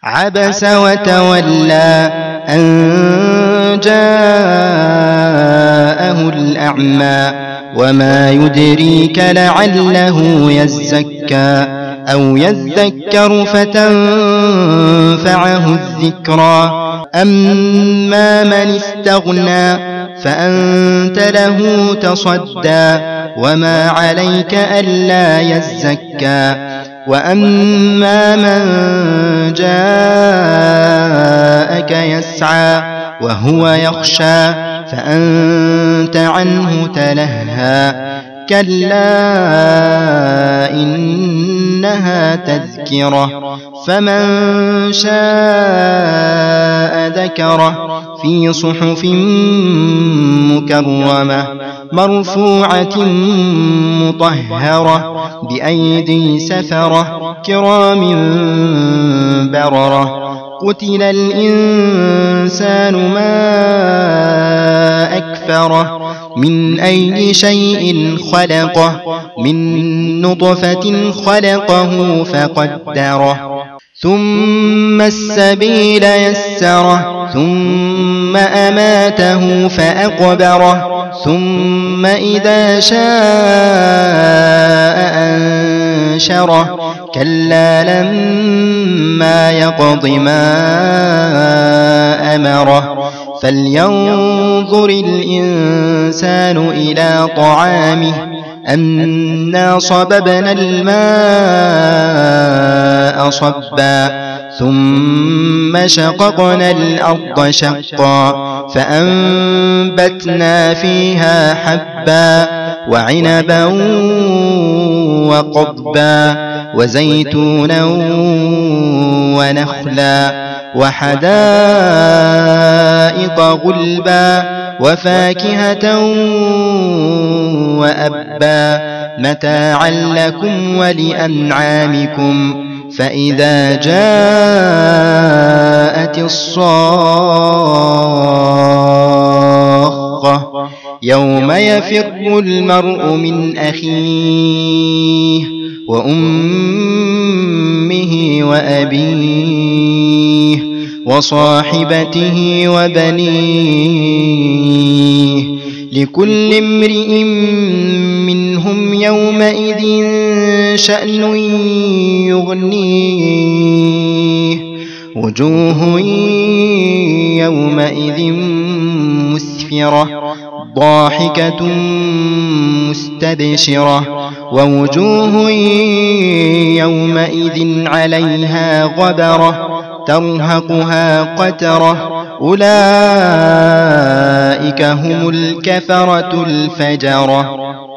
عبس وتولى أن جاءه الأعمى وما يدريك لعله يزكى أو يذكر فتنفعه الذكرى أما من استغنى فأنت له تصدى وما عليك ألا يزكى وأما من جاءك يسعى وهو يخشى فأنت عنه تلهى كلا إنها تذكرة فمن شاء ذكره في صحف مكرمة مرفوعة مطهرة بأيدي سفرة كرام بررة قتل الإنسان ما أكفره من أي شيء خلقه من نطفة خلقه فقدره ثم السبيل يسره ثم أماته فأقبره ثم إذا شاء أنشره كلا لما يقض ما أمره فلينظر الإنسان إلى طعامه أنا صببنا الماء صبا ثم شققنا الأرض شقا فأنبتنا فيها حبا وعنبا وقضبا وزيتونا ونخلا وحدائق غلبا وفاكهة وأبا متاعا لكم ولأنعامكم فإذا جاءت الصاخة يوم يفر المرء من أخيه وأمه وأبيه وصاحبته وبنيه لكل امرئ منهم يومئذ شأن يغنيه وجوه يومئذ مسفرة ضاحكة مستبشرة ووجوه يومئذ عليها غبرة ترهقها قترة أولئك هم الكفرة الفجرة.